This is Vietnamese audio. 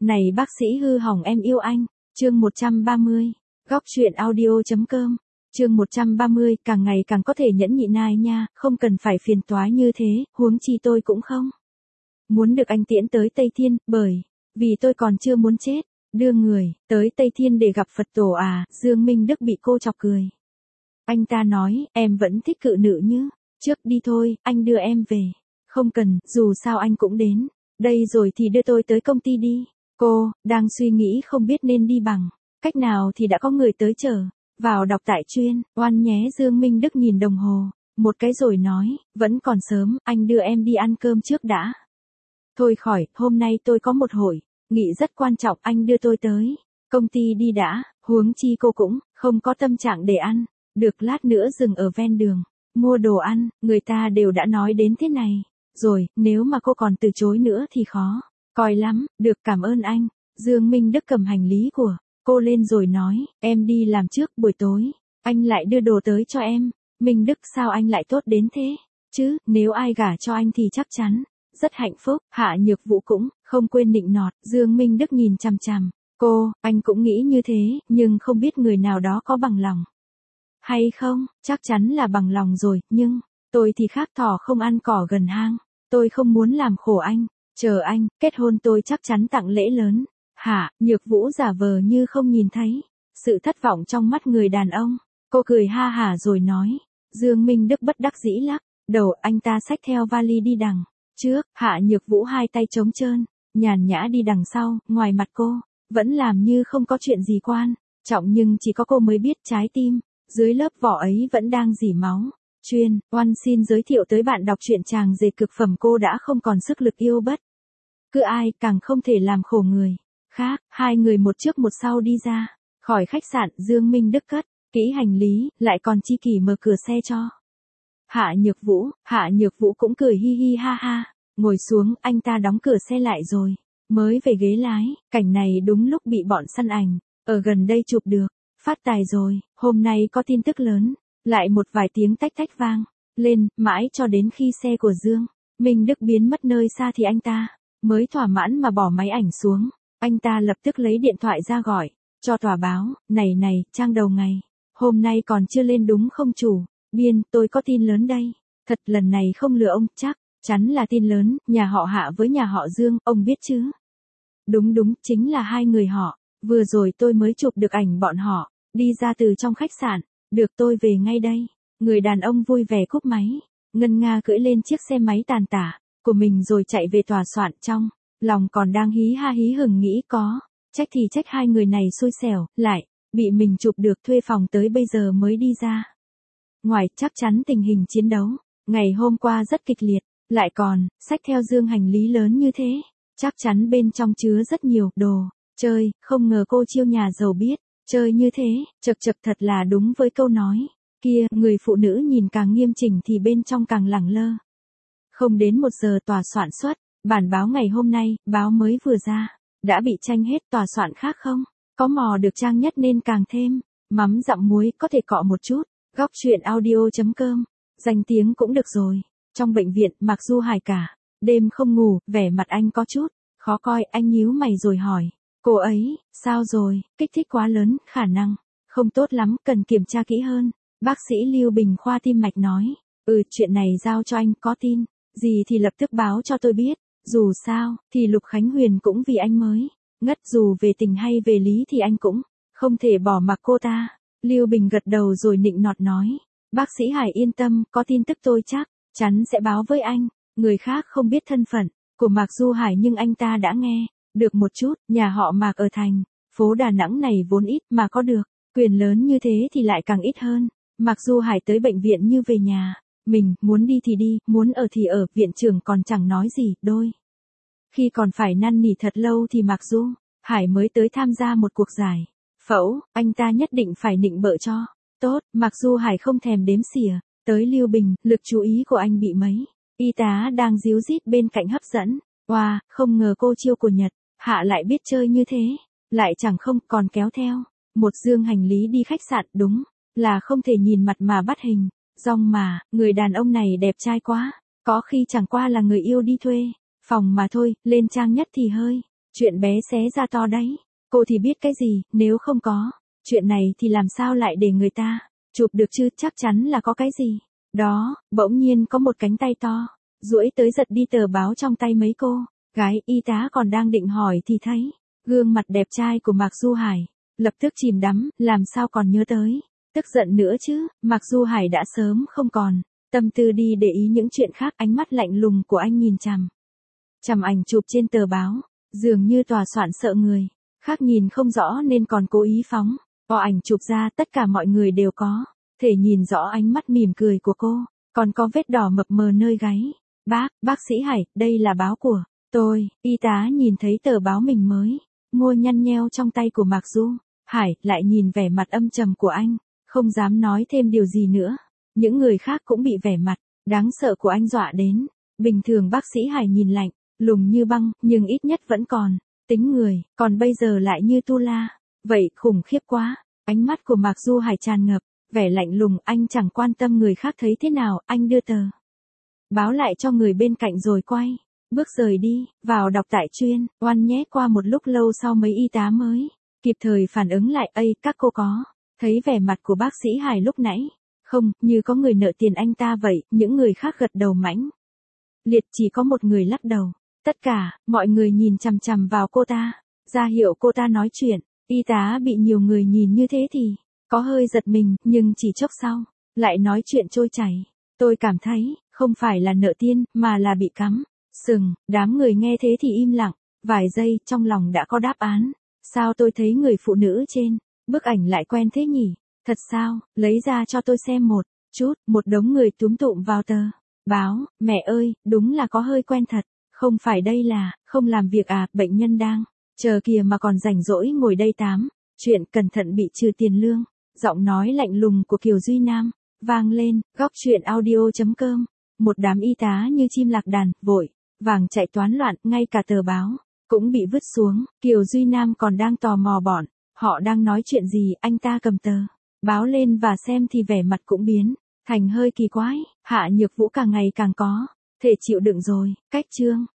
Này bác sĩ hư hỏng em yêu anh. Chương 130. Góc truyện audio.com. Chương 130, càng ngày càng có thể nhẫn nhịn ai nha, không cần phải phiền toái như thế, huống chi tôi cũng không muốn được anh tiễn tới Tây Thiên, bởi vì tôi còn chưa muốn chết. Đưa người tới Tây Thiên để gặp Phật tổ à? Dương Minh Đức bị cô chọc cười. Anh ta nói, em vẫn thích cự nữ như trước, đi thôi, anh đưa em về. Không cần, dù sao anh cũng đến đây rồi thì đưa tôi tới công ty đi. Cô đang suy nghĩ không biết nên đi bằng cách nào thì đã có người tới chờ vào đọc tại chuyên oan nhé. Dương Minh Đức nhìn đồng hồ một cái rồi nói, vẫn còn sớm, anh đưa em đi ăn cơm trước đã. Thôi khỏi, hôm nay tôi có một hội nghị rất quan trọng, anh đưa tôi tới công ty đi đã, huống chi cô cũng không có tâm trạng để ăn. Được, lát nữa dừng ở ven đường mua đồ ăn, người ta đều đã nói đến thế này rồi, nếu mà cô còn từ chối nữa thì khó coi lắm. Được, cảm ơn anh. Dương Minh Đức cầm hành lý của cô lên rồi nói, em đi làm trước, buổi tối anh lại đưa đồ tới cho em. Minh Đức, sao anh lại tốt đến thế chứ? Nếu ai gả cho anh thì chắc chắn rất hạnh phúc. Hạ Nhược Vũ cũng không quên nịnh nọt. Dương Minh Đức nhìn chằm chằm cô, anh cũng nghĩ như thế, nhưng không biết người nào đó có bằng lòng hay không. Chắc chắn là bằng lòng rồi, nhưng tôi thì khác, thỏ không ăn cỏ gần hang. Tôi không muốn làm khổ anh. Chờ anh kết hôn tôi chắc chắn tặng lễ lớn. Hạ Nhược Vũ giả vờ như không nhìn thấy sự thất vọng trong mắt người đàn ông. Cô cười ha hả rồi nói. Dương Minh Đức bất đắc dĩ lắc đầu, anh ta xách theo vali đi đằng trước. Hạ Nhược Vũ hai tay trống trơn, nhàn nhã đi đằng sau. Ngoài mặt cô vẫn làm như không có chuyện gì quan trọng, nhưng chỉ có cô mới biết trái tim dưới lớp vỏ ấy vẫn đang rỉ máu. Chuyên oan xin giới thiệu tới bạn đọc truyện chàng dệt cực phẩm. Cô đã không còn sức lực yêu bất cứ ai, càng không thể làm khổ người khác. Hai người một trước một sau đi ra khỏi khách sạn. Dương Minh Đức cất kỹ hành lý, lại còn chi kỷ mở cửa xe cho Hạ Nhược Vũ. Hạ Nhược Vũ cũng cười hi hi ha ha, ngồi xuống. Anh ta đóng cửa xe lại rồi mới về ghế lái. Cảnh này đúng lúc bị bọn săn ảnh ở gần đây chụp được. Phát tài rồi, hôm nay có tin tức lớn. Lại một vài tiếng tách tách vang lên, mãi cho đến khi xe của Dương Minh Đức biến mất nơi xa thì anh ta mới thỏa mãn mà bỏ máy ảnh xuống. Anh ta lập tức lấy điện thoại ra gọi cho tòa báo. Này này, trang đầu ngày hôm nay còn chưa lên đúng không chủ biên? Tôi có tin lớn đây. Thật, lần này không lừa ông, chắc chắn là tin lớn. Nhà họ Hạ với nhà họ Dương, ông biết chứ? Đúng đúng, chính là hai người họ. Vừa rồi tôi mới chụp được ảnh bọn họ đi ra từ trong khách sạn. Được, tôi về ngay đây. Người đàn ông vui vẻ cúp máy, ngân nga cưỡi lên chiếc xe máy tàn tả của mình rồi chạy về tòa soạn. Trong lòng còn đang hí ha hí hửng nghĩ có trách thì trách hai người này xui xẻo, lại bị mình chụp được, thuê phòng tới bây giờ mới đi ra ngoài. Chắc chắn tình hình chiến đấu ngày hôm qua rất kịch liệt, lại còn xách theo dương hành lý lớn như thế, chắc chắn bên trong chứa rất nhiều đồ chơi. Không ngờ cô chiêu nhà giàu biết chơi như thế. Chật chật, thật là đúng với câu nói kia, người phụ nữ nhìn càng nghiêm chỉnh thì bên trong càng lẳng lơ. Không đến 1 giờ tòa soạn xuất bản báo ngày hôm nay. Báo mới vừa ra đã bị tranh hết. Tòa soạn khác không có mò được trang nhất nên càng thêm mắm dặm muối, có thể cọ một chút. Góc truyện audio.com. Danh tiếng cũng được rồi. Trong bệnh viện, Mạc Du Hải cả đêm không ngủ, vẻ mặt anh có chút khó coi. Anh nhíu mày rồi hỏi, cô ấy sao rồi? Kích thích quá lớn, khả năng không tốt lắm, cần kiểm tra kỹ hơn. Bác sĩ Lưu Bình khoa tim mạch nói, chuyện này giao cho anh, có tin gì thì lập tức báo cho tôi biết. Dù sao thì Lục Khánh Huyền cũng vì anh mới ngất, dù về tình hay về lý thì anh cũng không thể bỏ mặc cô ta. Lưu Bình gật đầu rồi nịnh nọt nói, bác sĩ Hải yên tâm, có tin tức tôi chắc chắn sẽ báo với anh. Người khác không biết thân phận của Mạc Du Hải nhưng anh ta đã nghe được một chút. Nhà họ Mạc ở thành phố Đà Nẵng này vốn ít, mà có được quyền lớn như thế thì lại càng ít hơn. Mạc Du Hải tới bệnh viện như về nhà mình, muốn đi thì đi, muốn ở thì ở. Viện trưởng còn chẳng nói gì, đôi khi còn phải năn nỉ thật lâu thì Mạc Du Hải mới tới tham gia một cuộc giải phẫu. Anh ta nhất định phải nịnh bợ cho tốt. Mạc Du Hải không thèm đếm xỉa tới Lưu Bình. Lực chú ý của anh bị mấy y tá đang díu dít bên cạnh hấp dẫn. Wow, không ngờ cô chiêu của Nhật Hạ lại biết chơi như thế. Lại chẳng không còn kéo theo một dương hành lý đi khách sạn. Đúng là không thể nhìn mặt mà bắt hình dong mà. Người đàn ông này đẹp trai quá, có khi chẳng qua là người yêu đi thuê phòng mà thôi. Lên trang nhất thì hơi Chuyện bé xé ra to đấy. Cô thì biết cái gì, nếu không có. Chuyện này thì làm sao lại để người ta chụp được chứ, chắc chắn là có cái gì. Đó, bỗng nhiên có một cánh tay to, duỗi tới giật đi tờ báo trong tay mấy cô. Gái y tá còn đang định hỏi thì thấy gương mặt đẹp trai của Mạc Du Hải, lập tức chìm đắm, làm sao còn nhớ tới. Tức giận nữa chứ, Mạc Du Hải đã sớm không còn tâm tư đi để ý những chuyện khác, ánh mắt lạnh lùng của anh nhìn chằm ảnh chụp trên tờ báo, dường như tòa soạn sợ người khác nhìn không rõ nên còn cố ý phóng ảnh chụp ra, tất cả mọi người đều có thể nhìn rõ ánh mắt mỉm cười của cô, còn có vết đỏ mập mờ nơi gáy. Bác sĩ Hải, đây là báo của tôi. Y tá nhìn thấy tờ báo mình mới mua nhăn nheo trong tay của Mạc Du Hải, lại nhìn vẻ mặt âm trầm của anh, không dám nói thêm điều gì nữa. Những người khác cũng bị vẻ mặt đáng sợ của anh dọa đến. Bình thường bác sĩ Hải nhìn lạnh lùng như băng, nhưng ít nhất vẫn còn tính người, còn bây giờ lại như tu la. Vậy khủng khiếp quá. Ánh mắt của Mạc Du Hải tràn ngập vẻ lạnh lùng, anh chẳng quan tâm người khác thấy thế nào, anh đưa tờ báo lại cho người bên cạnh rồi quay bước rời đi, vào đọc tại chuyên oan nhé. Qua một lúc lâu sau mấy y tá mới kịp thời phản ứng lại. Các cô có thấy vẻ mặt của bác sĩ Hải lúc nãy không, như có người nợ tiền anh ta vậy. Những người khác gật đầu mãnh liệt, chỉ có một người lắc đầu. Tất cả mọi người nhìn chằm chằm vào cô ta, ra hiệu cô ta nói chuyện. Y tá bị nhiều người nhìn như thế thì có hơi giật mình, nhưng chỉ chốc sau lại nói chuyện trôi chảy. Tôi cảm thấy không phải là nợ tiền, mà là bị cắm sừng. Đám người nghe thế thì im lặng vài giây, trong lòng đã có đáp án. Sao tôi thấy người phụ nữ trên bức ảnh lại quen thế nhỉ? Thật sao? Lấy ra cho tôi xem một chút. Một đống người túm tụm vào tờ báo. Mẹ ơi, đúng là có hơi quen thật. Không phải đây là không làm việc à? Bệnh nhân đang chờ kìa mà còn rảnh rỗi ngồi đây tám chuyện, cẩn thận bị trừ tiền lương. Giọng nói lạnh lùng của Kiều Duy Nam vang lên. Góc truyện audio.com. Một đám y tá như chim lạc đàn, vội vàng chạy toán loạn, ngay cả tờ báo cũng bị vứt xuống. Kiều Duy Nam còn đang tò mò bọn họ đang nói chuyện gì. Anh ta cầm tờ báo lên và xem thì vẻ mặt cũng biến thành hơi kỳ quái. Hạ Nhược Vũ càng ngày càng có thể chịu đựng rồi. Cách chương